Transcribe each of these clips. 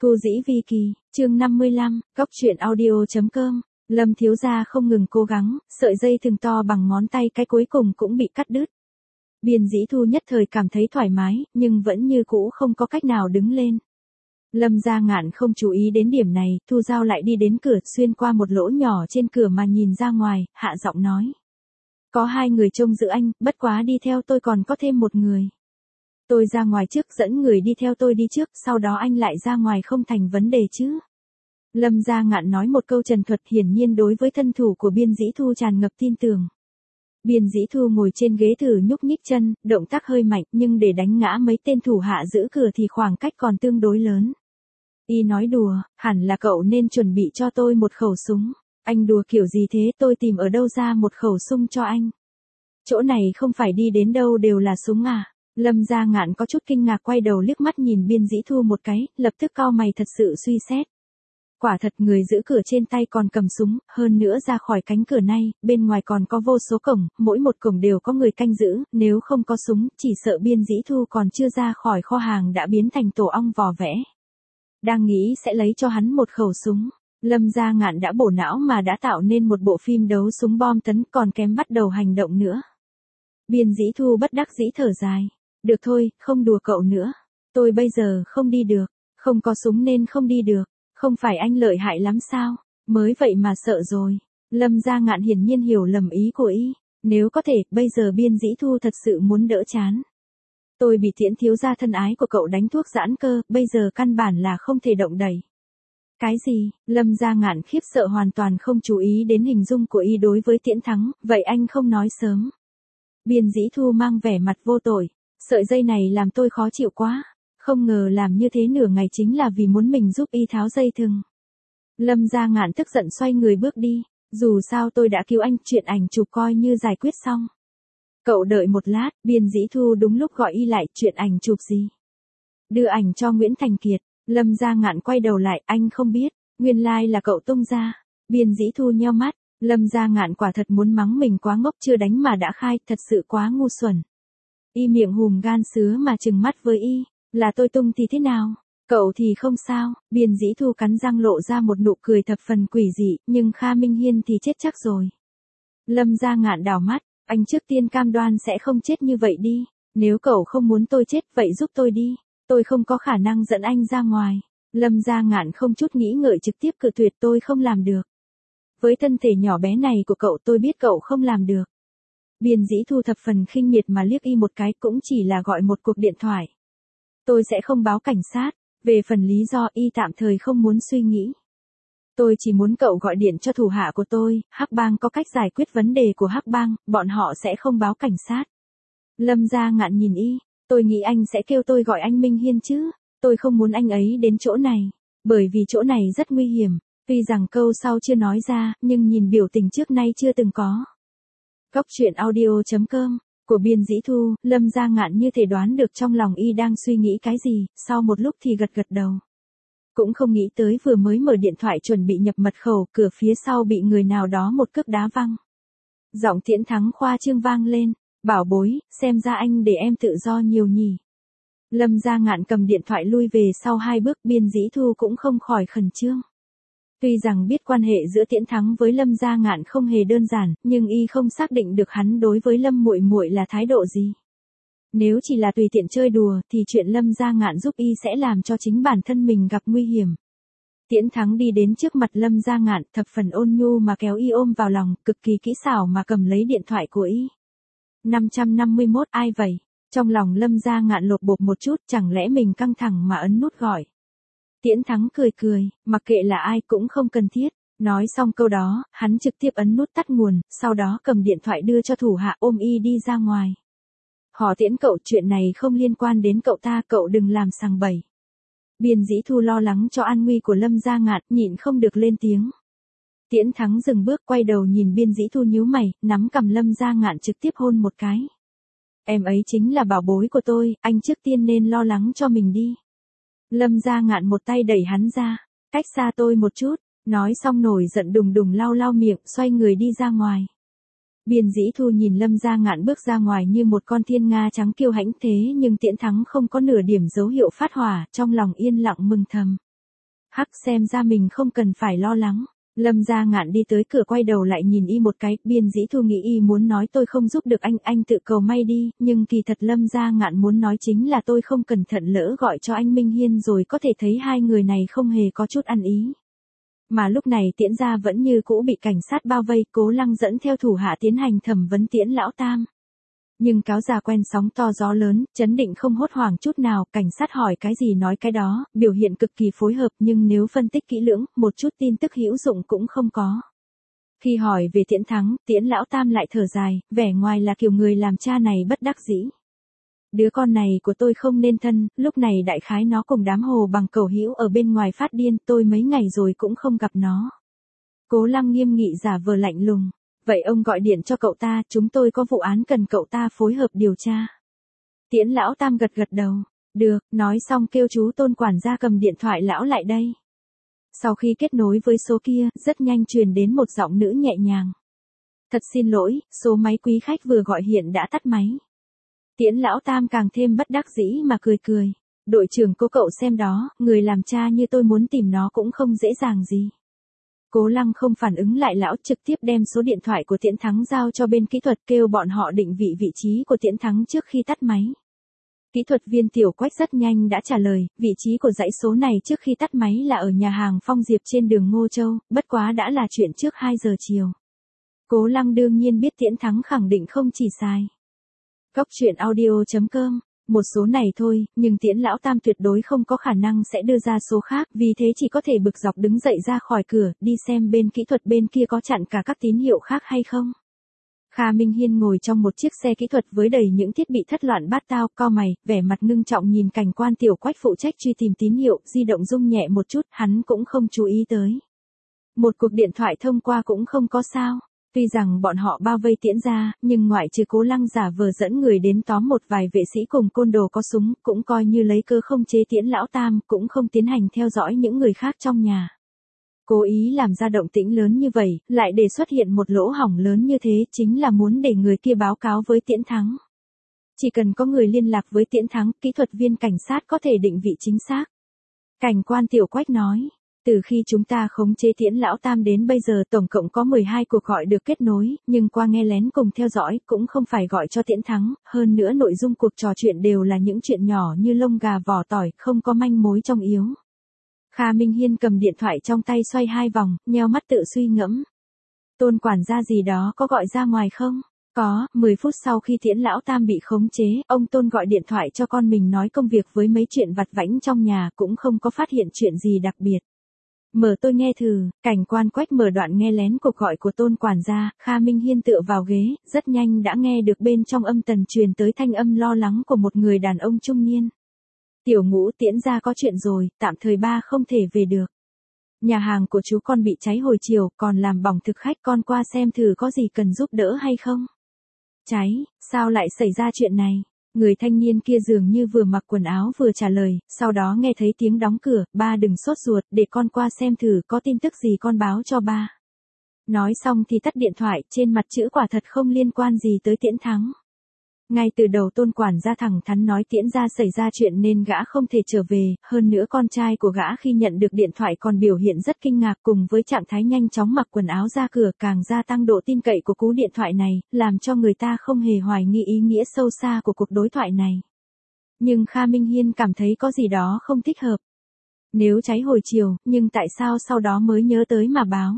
Thu Dĩ Vi Kỳ, chương 55, Cóc truyện audio.com. Lâm thiếu gia không ngừng cố gắng, sợi dây thừng to bằng ngón tay cái cuối cùng cũng bị cắt đứt. Biên Dĩ Thu nhất thời cảm thấy thoải mái, nhưng vẫn như cũ không có cách nào đứng lên. Lâm Gia Ngạn không chú ý đến điểm này, Thu Giao lại đi đến cửa, xuyên qua một lỗ nhỏ trên cửa mà nhìn ra ngoài, hạ giọng nói. Có 2 người trông giữ anh, bất quá đi theo tôi còn có thêm 1 người. Tôi ra ngoài trước, dẫn người đi theo tôi đi trước, sau đó anh lại ra ngoài không thành vấn đề chứ. Lâm Gia Ngạn nói một câu trần thuật, hiển nhiên đối với thân thủ của Biên Dĩ Thu tràn ngập tin tưởng. Biên Dĩ Thu ngồi trên ghế thử nhúc nhích chân, động tác hơi mạnh, nhưng để đánh ngã mấy tên thủ hạ giữ cửa thì khoảng cách còn tương đối lớn. Y nói đùa, hẳn là cậu nên chuẩn bị cho tôi một khẩu súng. Anh đùa kiểu gì thế, tôi tìm ở đâu ra một khẩu súng cho anh. Chỗ này không phải đi đến đâu đều là súng à. Lâm Gia Ngạn có chút kinh ngạc, quay đầu liếc mắt nhìn Biên Dĩ Thu một cái, lập tức cau mày thật sự suy xét. Quả thật người giữ cửa trên tay còn cầm súng, hơn nữa ra khỏi cánh cửa này, bên ngoài còn có vô số cổng, mỗi một cổng đều có người canh giữ, nếu không có súng, chỉ sợ Biên Dĩ Thu còn chưa ra khỏi kho hàng đã biến thành tổ ong vò vẽ. Đang nghĩ sẽ lấy cho hắn một khẩu súng, Lâm Gia Ngạn đã bổ não mà đã tạo nên một bộ phim đấu súng bom tấn, còn kém bắt đầu hành động nữa. Biên Dĩ Thu bất đắc dĩ thở dài. Được thôi, không đùa cậu nữa. Tôi bây giờ không đi được, không có súng nên không đi được. Không phải anh lợi hại lắm sao? Mới vậy mà sợ rồi. Lâm Gia Ngạn hiển nhiên hiểu lầm ý của y. Nếu có thể, bây giờ Biên Dĩ Thu thật sự muốn đỡ chán. Tôi bị Tiễn thiếu gia thân ái của cậu đánh thuốc giãn cơ, bây giờ căn bản là không thể động đẩy. Cái gì? Lâm Gia Ngạn khiếp sợ hoàn toàn không chú ý đến hình dung của y đối với Tiễn Thắng, vậy anh không nói sớm. Biên Dĩ Thu mang vẻ mặt vô tội. Sợi dây này làm tôi khó chịu quá. Không ngờ làm như thế nửa ngày chính là vì muốn mình giúp y tháo dây thừng. Lâm Gia Ngạn tức giận xoay người bước đi. Dù sao tôi đã cứu anh, chuyện ảnh chụp coi như giải quyết xong. Cậu đợi một lát, Biên Dĩ Thu đúng lúc gọi y lại, chuyện ảnh chụp gì? Đưa ảnh cho Nguyễn Thành Kiệt. Lâm Gia Ngạn quay đầu lại, anh không biết, nguyên lai là cậu tung ra. Biên Dĩ Thu nheo mắt, Lâm Gia Ngạn quả thật muốn mắng mình quá ngốc, chưa đánh mà đã khai, thật sự quá ngu xuẩn. Y miệng hùm gan sứa mà trừng mắt với y, là tôi tung thì thế nào, cậu thì không sao. Biên Dĩ Thu cắn răng lộ ra một nụ cười thập phần quỷ dị, nhưng Kha Minh Hiên thì chết chắc rồi. Lâm Gia Ngạn đảo mắt, anh trước tiên cam đoan sẽ không chết như vậy đi, nếu cậu không muốn tôi chết vậy giúp tôi đi, tôi không có khả năng dẫn anh ra ngoài. Lâm Gia Ngạn không chút nghĩ ngợi trực tiếp cự tuyệt, tôi không làm được. Với thân thể nhỏ bé này của cậu tôi biết cậu không làm được. Biên Dĩ Thu thập phần khinh miệt mà liếc y một cái, cũng chỉ là gọi một cuộc điện thoại. Tôi sẽ không báo cảnh sát, về phần lý do y tạm thời không muốn suy nghĩ. Tôi chỉ muốn cậu gọi điện cho thủ hạ của tôi, Hắc Bang có cách giải quyết vấn đề của Hắc Bang, bọn họ sẽ không báo cảnh sát. Lâm Gia Ngạn nhìn y, tôi nghĩ anh sẽ kêu tôi gọi anh Minh Hiên chứ, tôi không muốn anh ấy đến chỗ này, bởi vì chỗ này rất nguy hiểm, tuy rằng câu sau chưa nói ra, nhưng nhìn biểu tình trước nay chưa từng có. Cóc truyện audio.com, của Biên Dĩ Thu, Lâm Gia Ngạn như thể đoán được trong lòng y đang suy nghĩ cái gì, sau một lúc thì gật đầu. Cũng không nghĩ tới vừa mới mở điện thoại chuẩn bị nhập mật khẩu, cửa phía sau bị người nào đó một cước đá văng. Giọng Tiễn Thắng khoa trương vang lên, bảo bối, xem ra anh để em tự do nhiều nhỉ. Lâm Gia Ngạn cầm điện thoại lui về sau 2 bước, Biên Dĩ Thu cũng không khỏi khẩn trương. Tuy rằng biết quan hệ giữa Tiễn Thắng với Lâm Gia Ngạn không hề đơn giản, nhưng y không xác định được hắn đối với Lâm muội muội là thái độ gì. Nếu chỉ là tùy tiện chơi đùa thì chuyện Lâm Gia Ngạn giúp y sẽ làm cho chính bản thân mình gặp nguy hiểm. Tiễn Thắng đi đến trước mặt Lâm Gia Ngạn, thập phần ôn nhu mà kéo y ôm vào lòng, cực kỳ kỹ xảo mà cầm lấy điện thoại của y. 551, ai vậy? Trong lòng Lâm Gia Ngạn lột bột một chút, chẳng lẽ mình căng thẳng mà ấn nút gọi. Tiễn Thắng cười cười, mặc kệ là ai cũng không cần thiết. Nói xong câu đó, hắn trực tiếp ấn nút tắt nguồn, sau đó cầm điện thoại đưa cho thủ hạ, ôm y đi ra ngoài. Họ Tiễn cậu, chuyện này không liên quan đến cậu ta, cậu đừng làm sằng bậy. Biên Dĩ Thu lo lắng cho an nguy của Lâm Gia Ngạn, nhịn không được lên tiếng. Tiễn Thắng dừng bước, quay đầu nhìn Biên Dĩ Thu nhíu mày, nắm cằm Lâm Gia Ngạn trực tiếp hôn một cái. Em ấy chính là bảo bối của tôi, anh trước tiên nên lo lắng cho mình đi. Lâm Gia Ngạn một tay đẩy hắn ra, cách xa tôi một chút, nói xong nổi giận đùng đùng lau miệng, xoay người đi ra ngoài. Biên Dĩ Thu nhìn Lâm Gia Ngạn bước ra ngoài như một con thiên nga trắng kiêu hãnh, thế nhưng Tiễn Thắng không có nửa điểm dấu hiệu phát hỏa, trong lòng yên lặng mừng thầm. Hắc, xem ra mình không cần phải lo lắng. Lâm Gia Ngạn đi tới cửa quay đầu lại nhìn y một cái, Biên Dĩ Thu nghĩ y muốn nói tôi không giúp được anh tự cầu may đi, nhưng kỳ thật Lâm Gia Ngạn muốn nói chính là tôi không cẩn thận lỡ gọi cho anh Minh Hiên rồi có thể thấy hai người này không hề có chút ăn ý. Mà lúc này Tiễn gia vẫn như cũ bị cảnh sát bao vây, Cố Lăng dẫn theo thủ hạ tiến hành thẩm vấn Tiễn lão tam. Nhưng cáo già quen sóng to gió lớn, chấn định không hốt hoảng chút nào, cảnh sát hỏi cái gì nói cái đó, biểu hiện cực kỳ phối hợp nhưng nếu phân tích kỹ lưỡng, một chút tin tức hữu dụng cũng không có. Khi hỏi về Tiễn Thắng, Tiễn lão tam lại thở dài, vẻ ngoài là kiểu người làm cha này bất đắc dĩ. Đứa con này của tôi không nên thân, lúc này đại khái nó cùng đám hồ bằng cầu hữu ở bên ngoài phát điên, tôi mấy ngày rồi cũng không gặp nó. Cố Lăng nghiêm nghị giả vờ lạnh lùng. Vậy ông gọi điện cho cậu ta, chúng tôi có vụ án cần cậu ta phối hợp điều tra. Tiễn lão tam gật gật đầu. Được, nói xong kêu chú Tôn quản gia cầm điện thoại lão lại đây. Sau khi kết nối với số kia, rất nhanh truyền đến một giọng nữ nhẹ nhàng. Thật xin lỗi, số máy quý khách vừa gọi hiện đã tắt máy. Tiễn lão tam càng thêm bất đắc dĩ mà cười cười. Đội trưởng Cố cậu xem đó, người làm cha như tôi muốn tìm nó cũng không dễ dàng gì. Cố Lăng không phản ứng lại lão, trực tiếp đem số điện thoại của Tiễn Thắng giao cho bên kỹ thuật, kêu bọn họ định vị trí của Tiễn Thắng trước khi tắt máy. Kỹ thuật viên Tiểu Quách rất nhanh đã trả lời, vị trí của dãy số này trước khi tắt máy là ở nhà hàng Phong Diệp trên đường Ngô Châu, bất quá đã là chuyện trước 2 giờ chiều. Cố Lăng đương nhiên biết Tiễn Thắng khẳng định không chỉ sai. Góc truyện audio.com. Một số này thôi, nhưng Tiễn lão tam tuyệt đối không có khả năng sẽ đưa ra số khác, vì thế chỉ có thể bực dọc đứng dậy ra khỏi cửa, đi xem bên kỹ thuật bên kia có chặn cả các tín hiệu khác hay không. Kha Minh Hiên ngồi trong một chiếc xe kỹ thuật với đầy những thiết bị thất loạn bát tao, cau mày, vẻ mặt ngưng trọng nhìn cảnh quan Tiểu Quách phụ trách truy tìm tín hiệu, di động rung nhẹ một chút, hắn cũng không chú ý tới. Một cuộc điện thoại thông qua cũng không có sao. Tuy rằng bọn họ bao vây Tiễn gia, nhưng ngoại trừ Cố Lăng giả vờ dẫn người đến tóm một vài vệ sĩ cùng côn đồ có súng, cũng coi như lấy cơ không chế Tiễn lão tam, cũng không tiến hành theo dõi những người khác trong nhà. Cố ý làm ra động tĩnh lớn như vậy, lại để xuất hiện một lỗ hổng lớn như thế, chính là muốn để người kia báo cáo với Tiễn Thắng. Chỉ cần có người liên lạc với Tiễn Thắng, kỹ thuật viên cảnh sát có thể định vị chính xác. Cảnh quan Tiểu Quách nói. Từ khi chúng ta khống chế Tiễn lão tam đến bây giờ tổng cộng có 12 cuộc gọi được kết nối, nhưng qua nghe lén cùng theo dõi cũng không phải gọi cho Tiễn Thắng, hơn nữa nội dung cuộc trò chuyện đều là những chuyện nhỏ như lông gà vỏ tỏi, không có manh mối trong yếu. Kha Minh Hiên cầm điện thoại trong tay xoay 2 vòng, nheo mắt tự suy ngẫm. Tôn quản gia gì đó có gọi ra ngoài không? Có, 10 phút sau khi Tiễn lão tam bị khống chế, ông Tôn gọi điện thoại cho con mình nói công việc với mấy chuyện vặt vãnh trong nhà, cũng không có phát hiện chuyện gì đặc biệt. Mở tôi nghe thử, cảnh quan Quách mở đoạn nghe lén cuộc gọi của Tôn quản gia, Kha Minh Hiên tựa vào ghế, rất nhanh đã nghe được bên trong âm tần truyền tới thanh âm lo lắng của một người đàn ông trung niên. Tiểu Ngũ, Tiễn gia có chuyện rồi, tạm thời ba không thể về được. Nhà hàng của chú con bị cháy hồi chiều, còn làm bỏng thực khách, con qua xem thử có gì cần giúp đỡ hay không. Cháy, sao lại xảy ra chuyện này? Người thanh niên kia dường như vừa mặc quần áo vừa trả lời, sau đó nghe thấy tiếng đóng cửa, ba đừng sốt ruột, để con qua xem thử có tin tức gì con báo cho ba. Nói xong thì tắt điện thoại, trên mặt chữ quả thật không liên quan gì tới Tiễn Thắng. Ngay từ đầu Tôn quản gia thẳng thắn nói Tiễn gia xảy ra chuyện nên gã không thể trở về, hơn nữa con trai của gã khi nhận được điện thoại còn biểu hiện rất kinh ngạc cùng với trạng thái nhanh chóng mặc quần áo ra cửa càng gia tăng độ tin cậy của cú điện thoại này, làm cho người ta không hề hoài nghi ý nghĩa sâu xa của cuộc đối thoại này. Nhưng Kha Minh Hiên cảm thấy có gì đó không thích hợp. Nếu cháy hồi chiều, nhưng tại sao sau đó mới nhớ tới mà báo?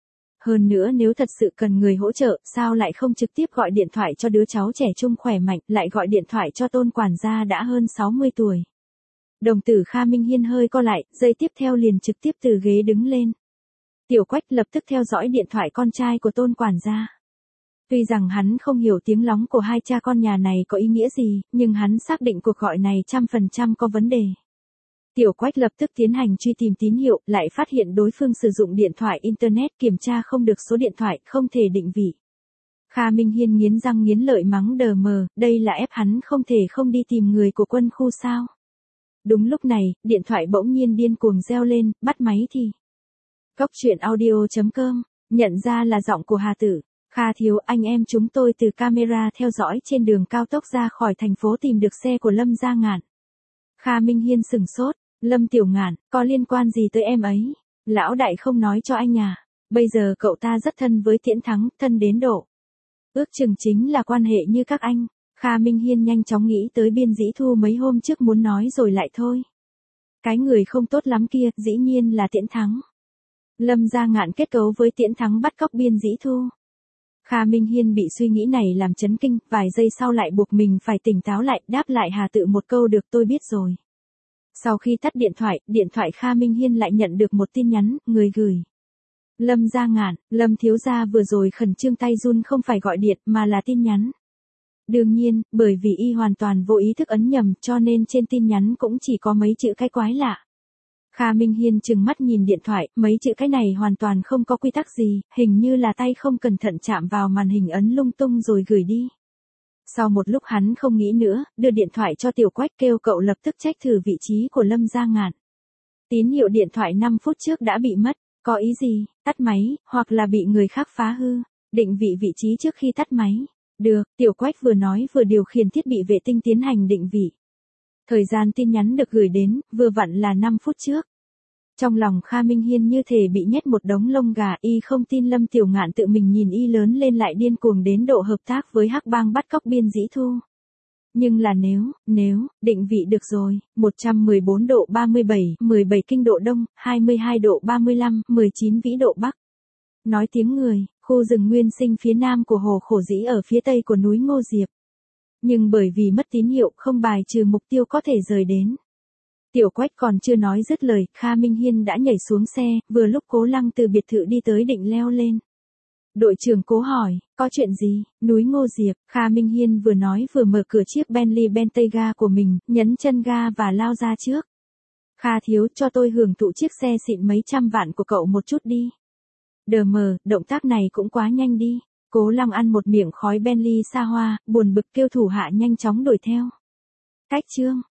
Hơn nữa nếu thật sự cần người hỗ trợ, sao lại không trực tiếp gọi điện thoại cho đứa cháu trẻ trung khỏe mạnh, lại gọi điện thoại cho Tôn quản gia đã hơn 60 tuổi. Đồng tử Kha Minh Hiên hơi co lại, giây tiếp theo liền trực tiếp từ ghế đứng lên. Tiểu Quách lập tức theo dõi điện thoại con trai của Tôn quản gia. Tuy rằng hắn không hiểu tiếng lóng của hai cha con nhà này có ý nghĩa gì, nhưng hắn xác định cuộc gọi này 100% có vấn đề. Tiểu Quách lập tức tiến hành truy tìm tín hiệu, lại phát hiện đối phương sử dụng điện thoại Internet, kiểm tra không được số điện thoại, không thể định vị. Kha Minh Hiên nghiến răng nghiến lợi mắng đờ mờ, đây là ép hắn không thể không đi tìm người của quân khu sao. Đúng lúc này, điện thoại bỗng nhiên điên cuồng reo lên, bắt máy thì. Góc truyện audio.com, nhận ra là giọng của Hà Tử. Kha thiếu, anh em chúng tôi từ camera theo dõi trên đường cao tốc ra khỏi thành phố tìm được xe của Lâm Gia Ngạn. Kha Minh Hiên sửng sốt. Lâm Tiểu Ngạn, có liên quan gì tới em ấy? Lão đại không nói cho anh à? Bây giờ cậu ta rất thân với Tiễn Thắng, thân đến độ. Ước chừng chính là quan hệ như các anh. Kha Minh Hiên nhanh chóng nghĩ tới Biên Dĩ Thu mấy hôm trước muốn nói rồi lại thôi. Cái người không tốt lắm kia, dĩ nhiên là Tiễn Thắng. Lâm Gia Ngạn kết cấu với Tiễn Thắng bắt cóc Biên Dĩ Thu. Kha Minh Hiên bị suy nghĩ này làm chấn kinh, vài giây sau lại buộc mình phải tỉnh táo lại, đáp lại Hà Tự một câu được tôi biết rồi. Sau khi tắt điện thoại Kha Minh Hiên lại nhận được một tin nhắn, người gửi. Lâm Gia Ngạn, Lâm thiếu gia vừa rồi khẩn trương tay run không phải gọi điện mà là tin nhắn. Đương nhiên, bởi vì y hoàn toàn vô ý thức ấn nhầm cho nên trên tin nhắn cũng chỉ có mấy chữ cái quái lạ. Kha Minh Hiên trừng mắt nhìn điện thoại, mấy chữ cái này hoàn toàn không có quy tắc gì, hình như là tay không cẩn thận chạm vào màn hình ấn lung tung rồi gửi đi. Sau một lúc hắn không nghĩ nữa, đưa điện thoại cho Tiểu Quách kêu cậu lập tức check thử vị trí của Lâm Gia Ngạn. Tín hiệu điện thoại 5 phút trước đã bị mất, có ý gì, tắt máy, hoặc là bị người khác phá hư, định vị vị trí trước khi tắt máy. Được, Tiểu Quách vừa nói vừa điều khiển thiết bị vệ tinh tiến hành định vị. Thời gian tin nhắn được gửi đến, vừa vặn là 5 phút trước. Trong lòng Kha Minh Hiên như thể bị nhét một đống lông gà, y không tin Lâm Tiểu Ngạn tự mình nhìn y lớn lên lại điên cuồng đến độ hợp tác với Hắc Bang bắt cóc Biên Dĩ Thu. Nhưng là nếu, định vị được rồi, 114 độ 37, 17 kinh độ Đông, 22 độ 35, 19 vĩ độ Bắc. Nói tiếng người, khu rừng nguyên sinh phía nam của hồ Khổ Dĩ ở phía tây của núi Ngô Diệp. Nhưng bởi vì mất tín hiệu không bài trừ mục tiêu có thể rời đến. Tiểu Quách còn chưa nói dứt lời, Kha Minh Hiên đã nhảy xuống xe, vừa lúc Cố Lăng từ biệt thự đi tới định leo lên. Đội trưởng Cố hỏi, có chuyện gì, núi Ngô Diệp, Kha Minh Hiên vừa nói vừa mở cửa chiếc Bentley Bentayga của mình, nhấn chân ga và lao ra trước. Kha thiếu, cho tôi hưởng thụ chiếc xe xịn mấy trăm vạn của cậu một chút đi. Đờ mờ, động tác này cũng quá nhanh đi. Cố Lăng ăn một miệng khói Bentley xa hoa, buồn bực kêu thủ hạ nhanh chóng đuổi theo. Cách chương